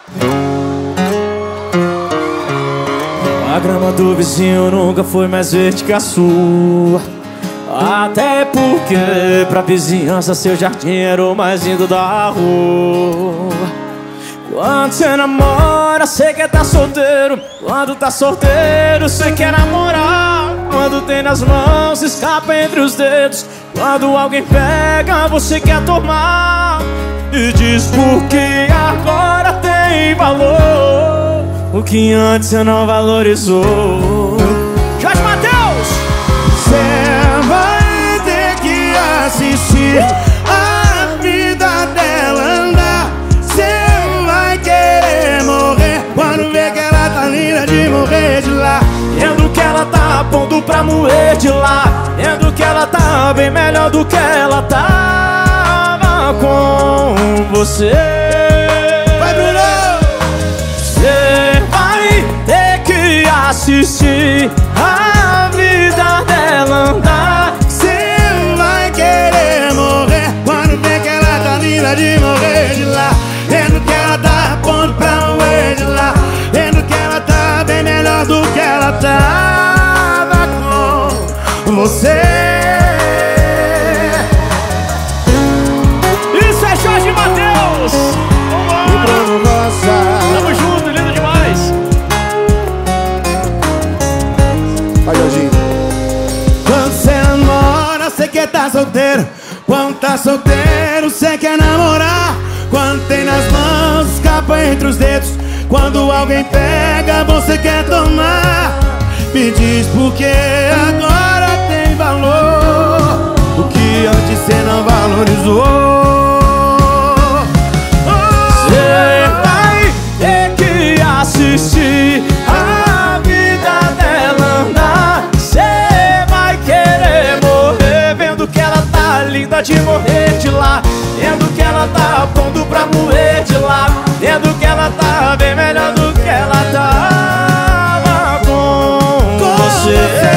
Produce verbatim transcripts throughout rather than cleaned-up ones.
A grama do vizinho nunca foi mais verde que a sua. Até porque pra vizinhança seu jardim era o mais lindo da rua. Quando cê namora, cê quer tá solteiro. Quando tá solteiro, cê quer namorar. Quando tem nas mãos, escapa entre os dedos. Quando alguém pega, você quer tomar. E diz porque agora tem valor o que antes cê não valorizou. Jorge Mateus! Cê vai ter que assistir a vida dela andar. Cê vai querer morrer quando vê que ela tá linda de morrer de lá. Vendo que ela tá a ponto pra moer de lá. Vendo que ela tá bem melhor do que ela tava com você. Vai, Bruno! Cê vai ter que assistir a vida dela andar. Cê vai querer morrer quando vê que ela tá linda de morrer de lá. Vendo que ela tá a ponto pra morrer de lá. Vendo que ela tá bem melhor do que ela tava com você. Isso é Jorge Mateus! Vambora! Tamo junto, lindo demais! Vai, Jorginho. Quando cê namora, cê quer tá solteiro. Quando tá solteiro, cê quer namorar. Quando tem nas mãos, escapa entre os dedos. Quando alguém pega, você quer tomar. Me diz por que agora tem valor o que antes cê não valorizou. Cê vai ter que assistir a vida dela andar. Cê vai querer morrer vendo que ela tá linda de morrer de lá. Vendo que ela tá a ponto pra moer de lá. Vendo que ela tá bem melhor do que ela tava com, com você.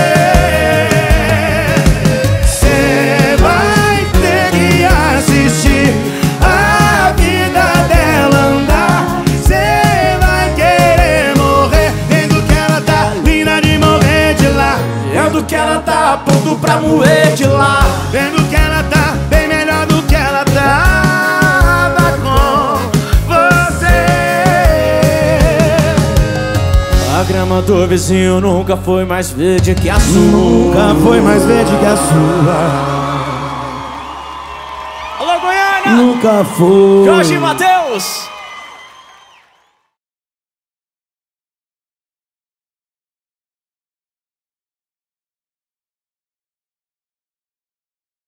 Cê vai ter que assistir a vida dela andar. Cê vai querer morrer vendo que ela tá linda de morrer de lá. Vendo que ela tá a ponto pra moer de lá. Vendo que ela tá bem melhor do que ela tava com você. A grama do vizinho nunca foi mais verde que a sua. Nunca foi mais verde que a sua. Alô, Goiânia! Nunca foi. Jorge Mateus!